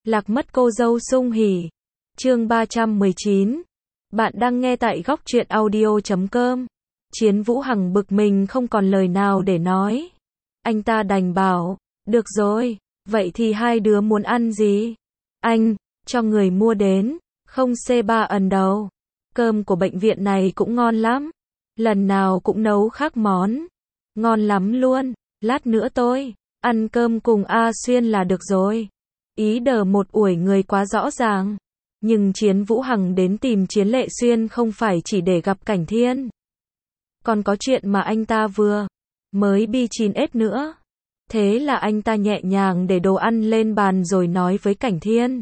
Lạc mất cô dâu sung hỉ. Chương 319. Bạn đang nghe tại góc truyện audio.com. Chiến Vũ Hằng bực mình không còn lời nào để nói. Anh ta đành bảo, được rồi, vậy thì hai đứa muốn ăn gì? Anh, cho người mua đến, không C3 ẩn đâu. Cơm của bệnh viện này cũng ngon lắm. Lần nào cũng nấu khác món. Ngon lắm luôn, lát nữa tôi ăn cơm cùng A Xuyên là được rồi. Ý đờ một ủi người quá rõ ràng. Nhưng Chiến Vũ Hằng đến tìm Chiến Lệ Xuyên không phải chỉ để gặp Cảnh Thiên. Còn có chuyện mà anh ta vừa mới bi 9S nữa. Thế là anh ta nhẹ nhàng để đồ ăn lên bàn rồi nói với Cảnh Thiên.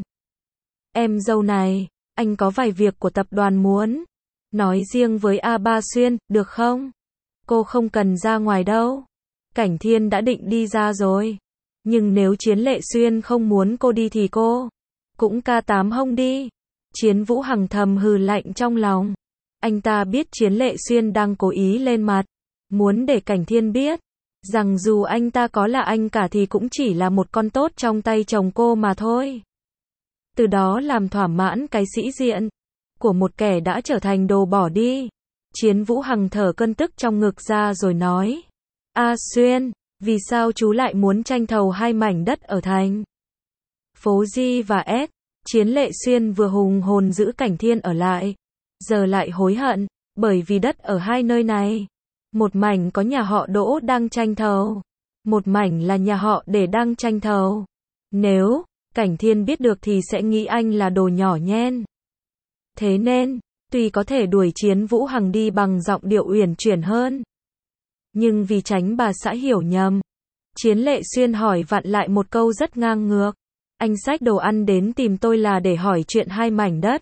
Em dâu này, anh có vài việc của tập đoàn muốn nói riêng với A3 Xuyên, được không? Cô không cần ra ngoài đâu. Cảnh Thiên đã định đi ra rồi. Nhưng nếu Chiến Lệ Xuyên không muốn cô đi thì cô cũng K8 hông đi. Chiến Vũ Hằng thầm hừ lạnh trong lòng. Anh ta biết Chiến Lệ Xuyên đang cố ý lên mặt. Muốn để Cảnh Thiên biết rằng dù anh ta có là anh cả thì cũng chỉ là một con tốt trong tay chồng cô mà thôi. Từ đó làm thỏa mãn cái sĩ diện của một kẻ đã trở thành đồ bỏ đi. Chiến Vũ Hằng thở cơn tức trong ngực ra rồi nói. A Xuyên, vì sao chú lại muốn tranh thầu hai mảnh đất ở thành phố G và S? Chiến Lệ Xuyên vừa hùng hồn giữ Cảnh Thiên ở lại, giờ lại hối hận, bởi vì đất ở hai nơi này. Một mảnh có nhà họ Đỗ đang tranh thầu, một mảnh là nhà họ Để đang tranh thầu. Nếu Cảnh Thiên biết được thì sẽ nghĩ anh là đồ nhỏ nhen. Thế nên, tuy có thể đuổi Chiến Vũ Hằng đi bằng giọng điệu uyển chuyển hơn, nhưng vì tránh bà xã hiểu nhầm, Chiến Lệ Xuyên hỏi vặn lại một câu rất ngang ngược. Anh xách đồ ăn đến tìm tôi là để hỏi chuyện hai mảnh đất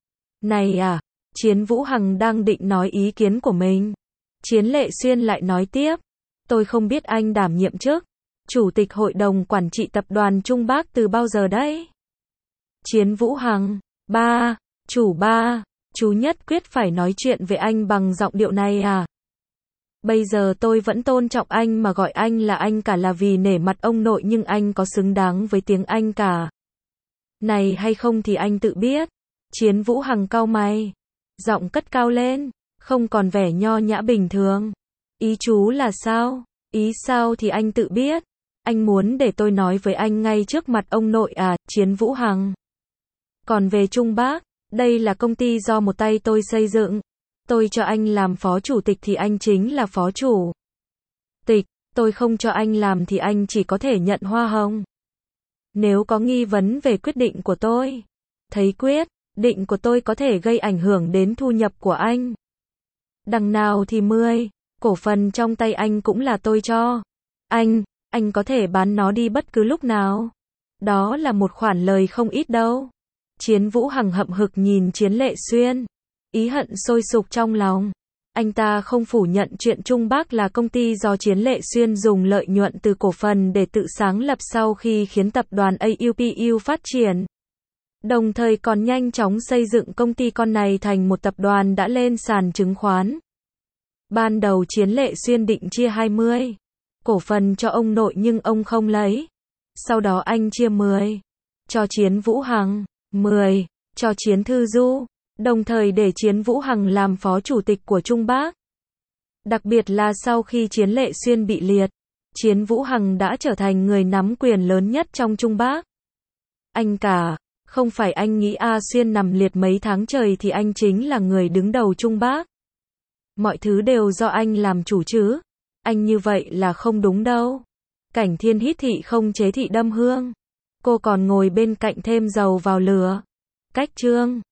này à? Chiến Vũ Hằng đang định nói ý kiến của mình. Chiến Lệ Xuyên lại nói tiếp. Tôi không biết anh đảm nhiệm chức Chủ tịch Hội đồng Quản trị Tập đoàn Trung Bắc từ bao giờ đấy? Chiến Vũ Hằng. Chú nhất quyết phải nói chuyện với anh bằng giọng điệu này à? Bây giờ tôi vẫn tôn trọng anh mà gọi anh là anh cả là vì nể mặt ông nội, nhưng anh có xứng đáng với tiếng anh cả này hay không thì anh tự biết. Chiến Vũ Hằng cau mày, giọng cất cao lên, không còn vẻ nho nhã bình thường. Ý chú là sao? Ý sao thì anh tự biết. Anh muốn để tôi nói với anh ngay trước mặt ông nội à? Chiến Vũ Hằng. Còn về Trung Bắc, đây là công ty do một tay tôi xây dựng. Tôi cho anh làm phó chủ tịch thì anh chính là phó chủ tịch. Tôi không cho anh làm thì anh chỉ có thể nhận hoa hồng. Nếu có nghi vấn về quyết định của tôi, thấy quyết định của tôi có thể gây ảnh hưởng đến thu nhập của anh, đằng nào thì 10 cổ phần trong tay anh cũng là tôi cho anh có thể bán nó đi bất cứ lúc nào. Đó là một khoản lời không ít đâu. Chiến Vũ Hằng hậm hực nhìn Chiến Lệ Xuyên, ý hận sôi sục trong lòng. Anh ta không phủ nhận chuyện Trung Bắc là công ty do Chiến Lệ Xuyên dùng lợi nhuận từ cổ phần để tự sáng lập sau khi khiến tập đoàn AUPU phát triển. Đồng thời còn nhanh chóng xây dựng công ty con này thành một tập đoàn đã lên sàn chứng khoán. Ban đầu Chiến Lệ Xuyên định chia 20 cổ phần cho ông nội nhưng ông không lấy. Sau đó anh chia 10 cho Chiến Vũ Hằng, 10 cho Chiến Thư Du, đồng thời để Chiến Vũ Hằng làm phó chủ tịch của Trung Bắc. Đặc biệt là sau khi Chiến Lệ Xuyên bị liệt, Chiến Vũ Hằng đã trở thành người nắm quyền lớn nhất trong Trung Bắc. Anh cả, không phải anh nghĩ A Xuyên nằm liệt mấy tháng trời thì anh chính là người đứng đầu Trung Bắc. Mọi thứ đều do anh làm chủ chứ. Anh như vậy là không đúng đâu. Cảnh Thiên hít thị không chế thị đâm hương. Cô còn ngồi bên cạnh thêm dầu vào lửa. Cách chương